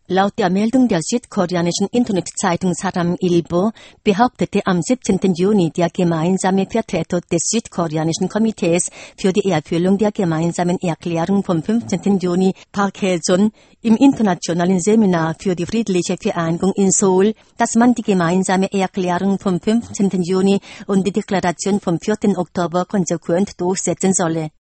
Laut der Meldung der südkoreanischen Internetzeitung Saram Ilbo behauptete am 17. Juni der gemeinsame Vertreter des südkoreanischen Komitees für die Erfüllung der gemeinsamen Erklärung vom 15. Juni, Park Hae-sun, im internationalen Seminar für die friedliche Vereinigung in Seoul, dass man die gemeinsame Erklärung vom 15. Juni und die Deklaration vom 4. Oktober konsequent durchsetzen solle.